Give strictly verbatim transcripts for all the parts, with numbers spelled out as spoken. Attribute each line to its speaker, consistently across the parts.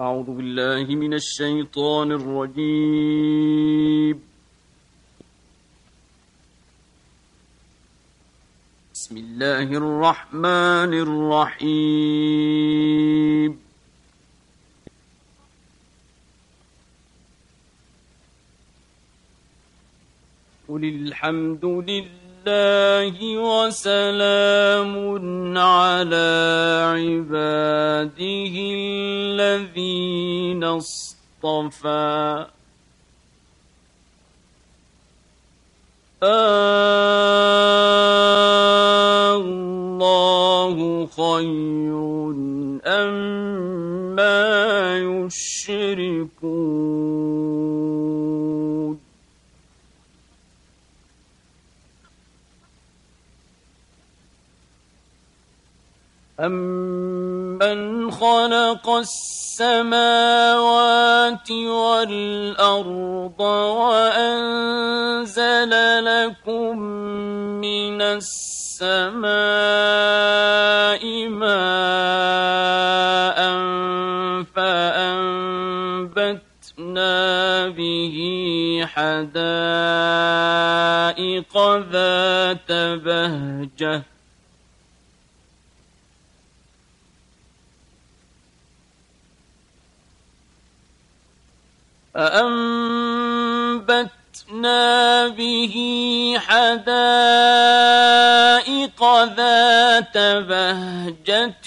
Speaker 1: أعوذ بالله من الشيطان الرجيم. بسم الله الرحمن الرحيم. قل الحمد لله وسلام على عباده الذين اصطفى الله خير أما يشركون. أَمَّنْ خَلَقَ السَّمَاوَاتِ وَالْأَرْضَ وَأَنزَلَ لَكُم مِّنَ السَّمَاءِ مَاءً فَأَنبَتْنَا بِهِ حَدَائِقَ ذَاتَ بَهْجَةٍ فأنبتنا به حدائق ذات بهجة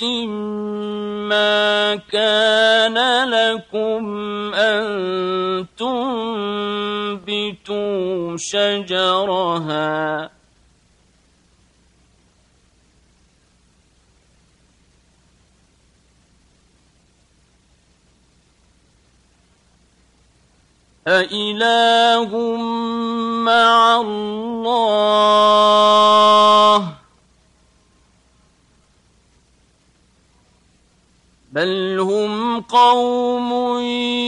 Speaker 1: ما كان لكم أن تنبتوا شجرها أإله مع الله بل هم قوم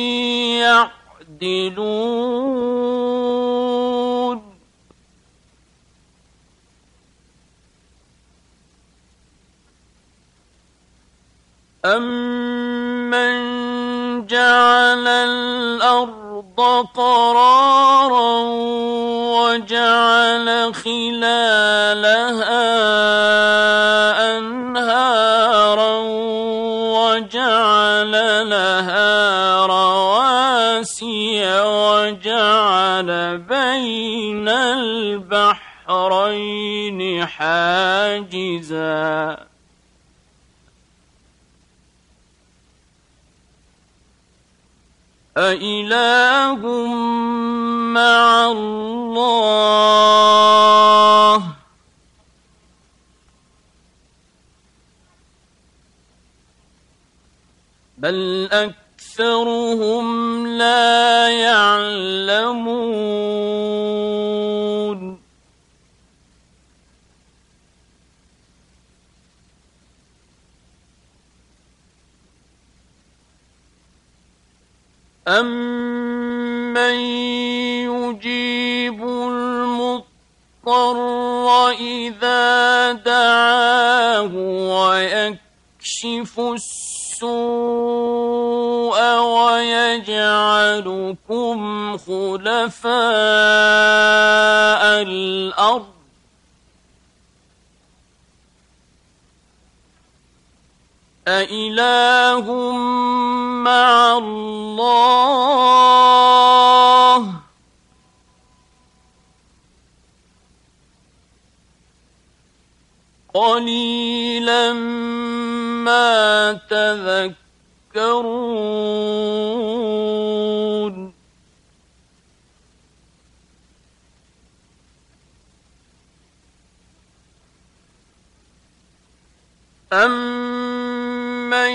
Speaker 1: يعدلون. أمن جعل الأرض قرارا وجعل خلالها أنهارا وجعل لها رواسي وجعل بين البحرين حاجزا أإله مع الله بل أكثرهم لا يعلمون. أَمَّن يُجِيبُ الْمُضْطَرَّ إِذَا دَعَاهُ وَيَكْشِفُ السُّوءَ وَيَجْعَلُكُمْ خُلَفَاءَ الْأَرْضِ أإله مع الله قليلا ما تذكرون. أَمَّن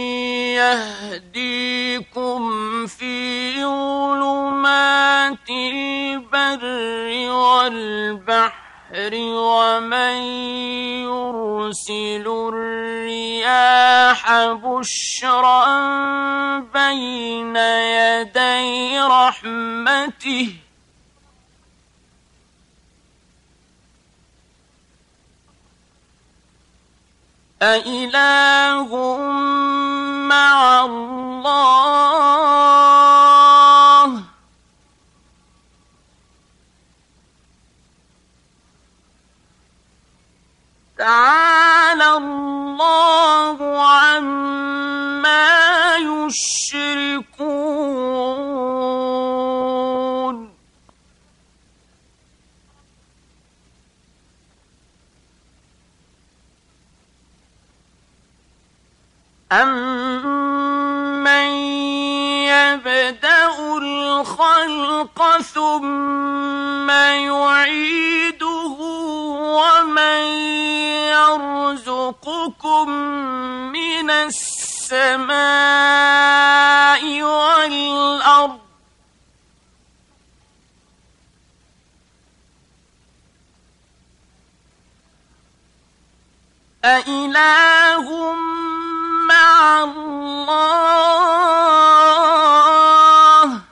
Speaker 1: يَهْدِيكُمْ فِي ظُلُمَاتِ الْبَرِّ وَالْبَحْرِ وَمَن يُرْسِلُ الرِّيَاحَ بُشْرًا بَيْنَ يَدَيْ رَحْمَتِهِ أإله مع الله تعالى الله عما يشركون أَمَّن يَبْدَأُ الْخَلْقَ ثُمَّ يُعِيدُهُ وَمَن يَرْزُقُكُم مِّنَ السَّمَاءِ وَالْأَرْضِ أَإِلَٰهٌ مَّعَ اللَّهِ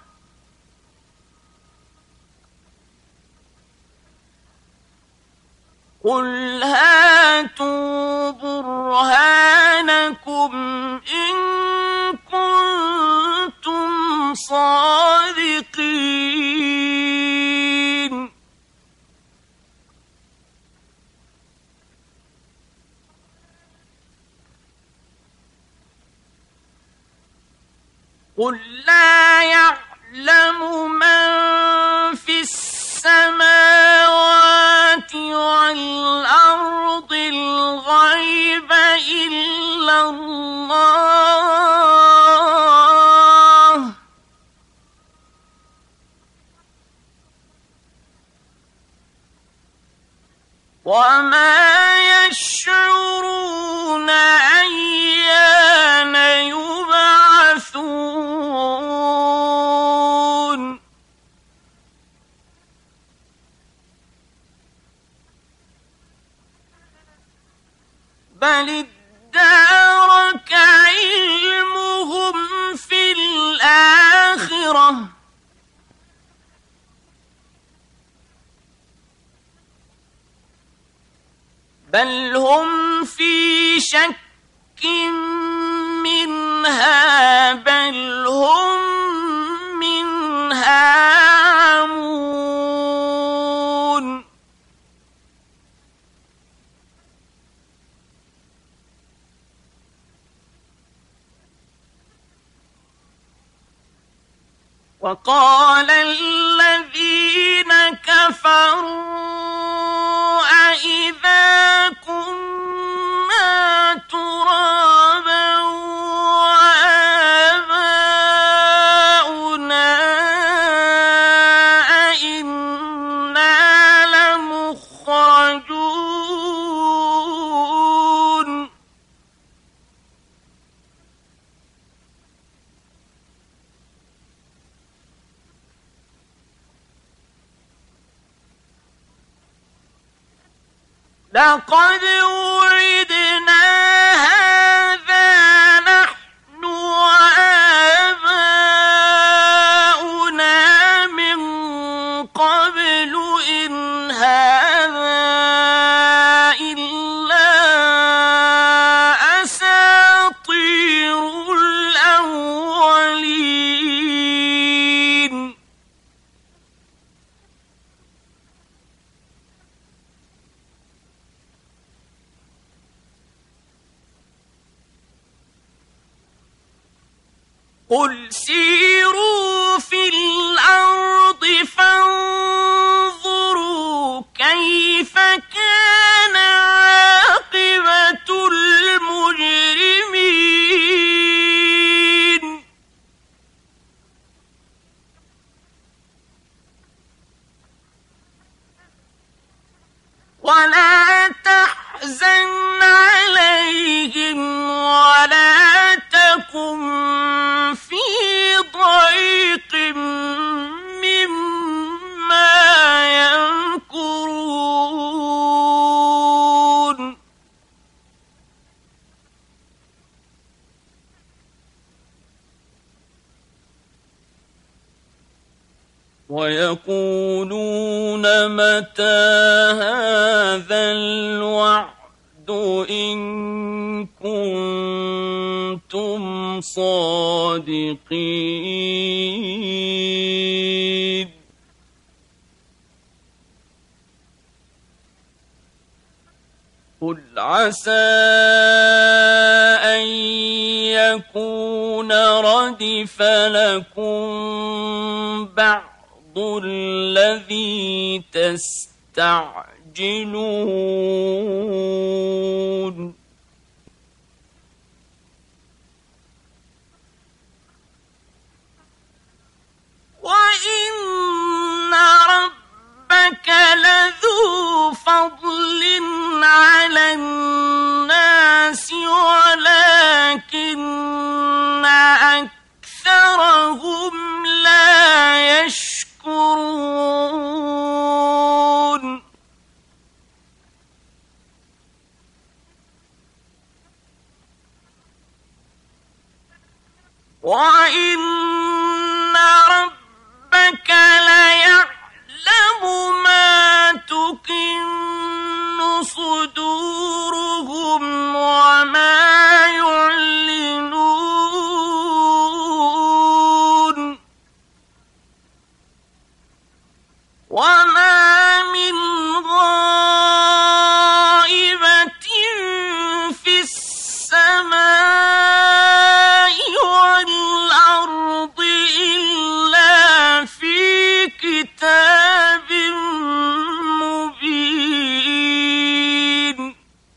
Speaker 1: قُلْ هَاتُوا بُرْهَانَكُمْ إِن كُنتُمْ صَادِقِينَ قُل لَّا يَعْلَمُ مَن فِي السَّمَاوَاتِ وَالْأَرْضِ الْغَيْبَ إِلَّا اللَّهُ ۚ وَمَا يَشْعُرُونَ أَيَّانَ يُبْعَثُونَ بَلِ ادَّارَكَ عِلْمُهُمْ فِي الْآخِرَةِ بَلْ هُمْ فِي شَكٍّ مِّنْهَا بَلْ هُم مِّنْهَا عَمُونَ وَقَالَ الَّذِينَ كَفَرُوا أَإِذَا كُنَّا تُرَابًا وَآبَاؤُنَا أَإِنَّا لَمُخْرَجُونَ لَقَدْ وُعِدْنَا هَٰذَا نَحْنُ وَآبَاؤُنَا مِن قَبْلُ إِنْ هَٰذَا إِلَّا أَسَاطِيرُ الْأَوَّلِينَ قُلْ سِيرُوا فِي الْأَرْضِ فَانظُرُوا كَيْفَ كَانَ عَاقِبَةُ الْمُجْرِمِينَ وَلَا تَحْزَنْ عَلَيْهِمْ وَلَا تَكُن فِي ضَيْقٍ مِّمَّا يَمْكُرُونَ وَيَقُولُونَ مَتَىٰ هَٰذَا الْوَعْدُ إِن كُنتُمْ صَادِقِينَ قل عسى أن يكون ردف لكم بعض الذي تستعجلون وإن ربك لذو فضل على الناس ولكن أكثرهم لا يشكرون وإن ربك ليعلم ما تكن صدورهم وما يعلنون وما من غائبة في السماء والأرض إلا في كتاب مبين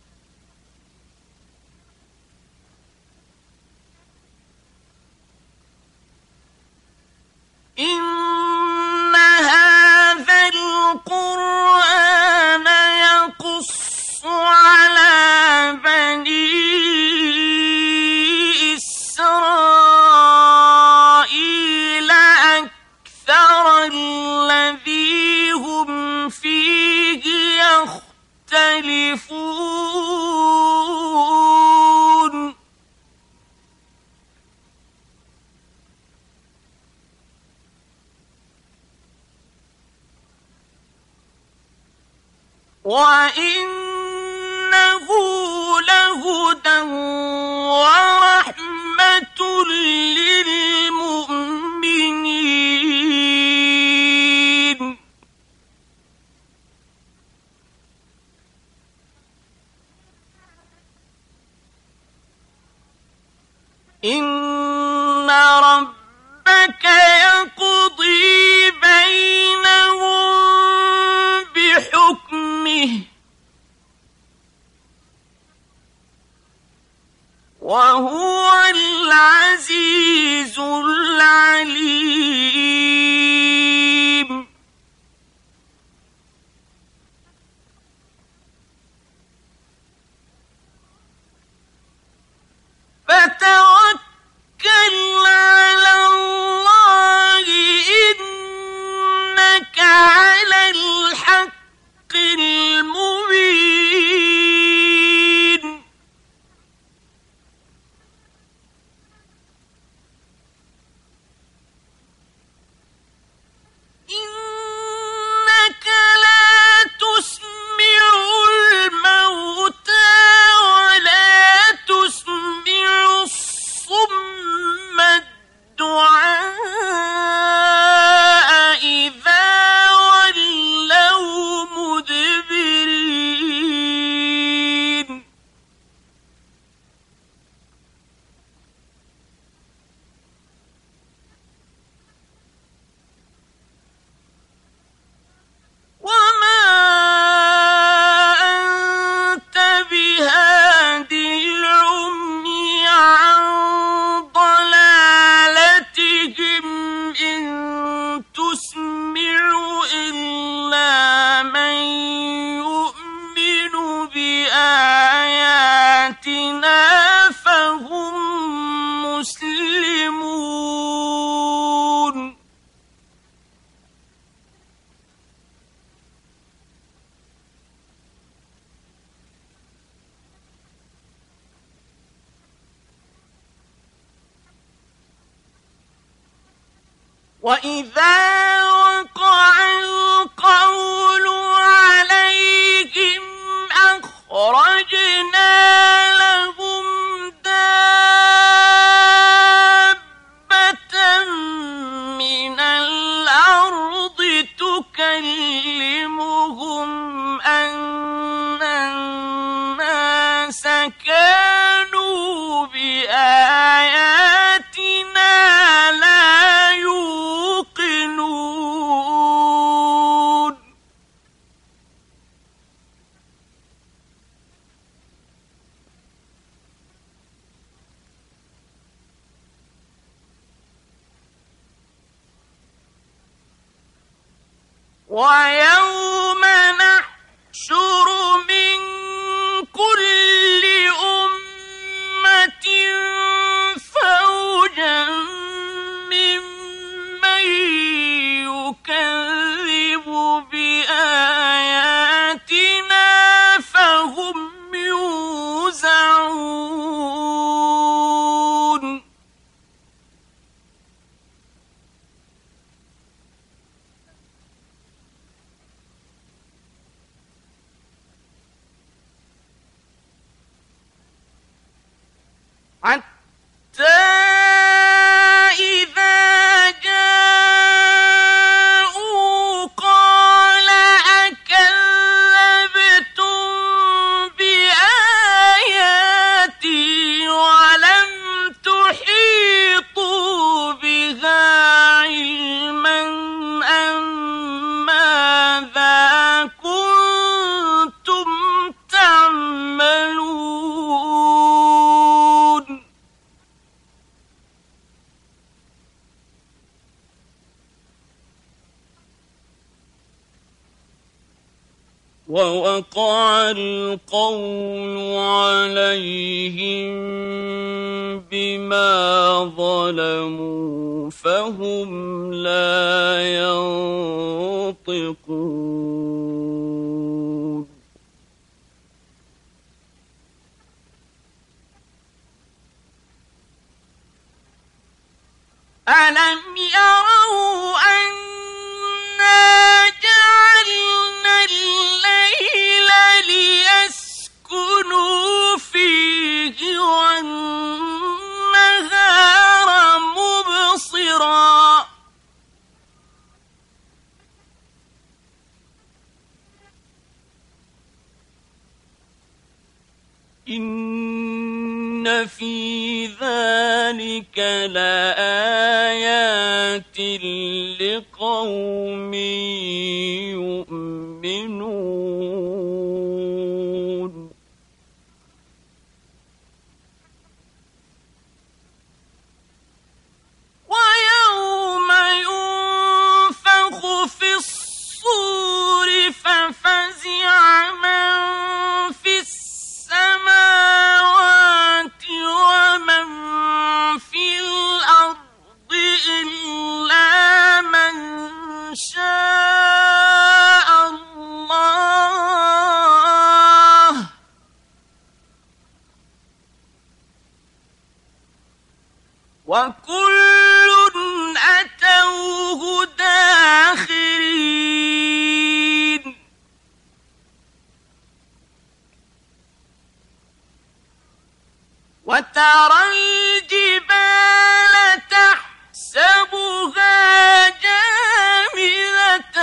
Speaker 1: إن هذا القرآن يقص على بني إسرائيل أكثر الذي هم فيه يختلفون وإنه لهدى ورحمة للمؤمنين إن ربك يقضي بينهم بحكمه وهو العزيز العليم فتوكل على الله إنك على الحق المبين إنك لا تسمع الموتى ولا تسمع الصم الدعاء إذا ولوا مدبرين وما أنت بهادي العمي عن ضلالتهم إن تسمع إلا من يؤمن بآياتنا فهم مسلمون وإذا وقع القول عليهم أخرجنا لهم دابة من الأرض تكلمهم أن كانوا بآياتنا لا يوقنون ويوم نحشر من كل أمة فوجا ممن يكذب بآياتنا فهم يوزعون حتى إذا جاءوا قال أكذبتم بآياتي ولم تحيطوا بها علما أم ماذا كنتم تعملون ووقع القول عليهم بما ظلموا فهم لا ينطقون ألم يروا أنا جعلنا الليل ليسكنوا فيه والنهار مبصرا إن في ذلك لآيات لقوم يؤمنون ويوم ينفخ في الصور ففزع من في السماوات ومن في الأرض إلا من شاء الله وكل أتوه داخرين وترى الجبال تحسبها جامدة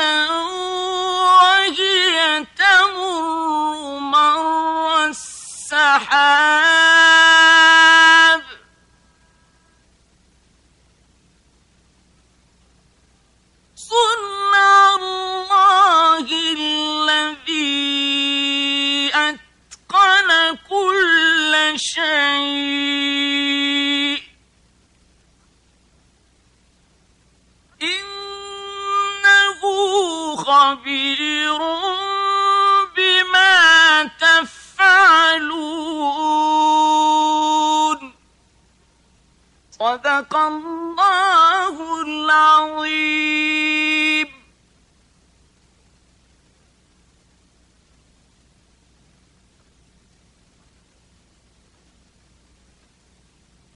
Speaker 1: وهي تمر مر السحاب صنع الله الذي أتقن كل شيء إنه خبير بما تفعلون صدق الله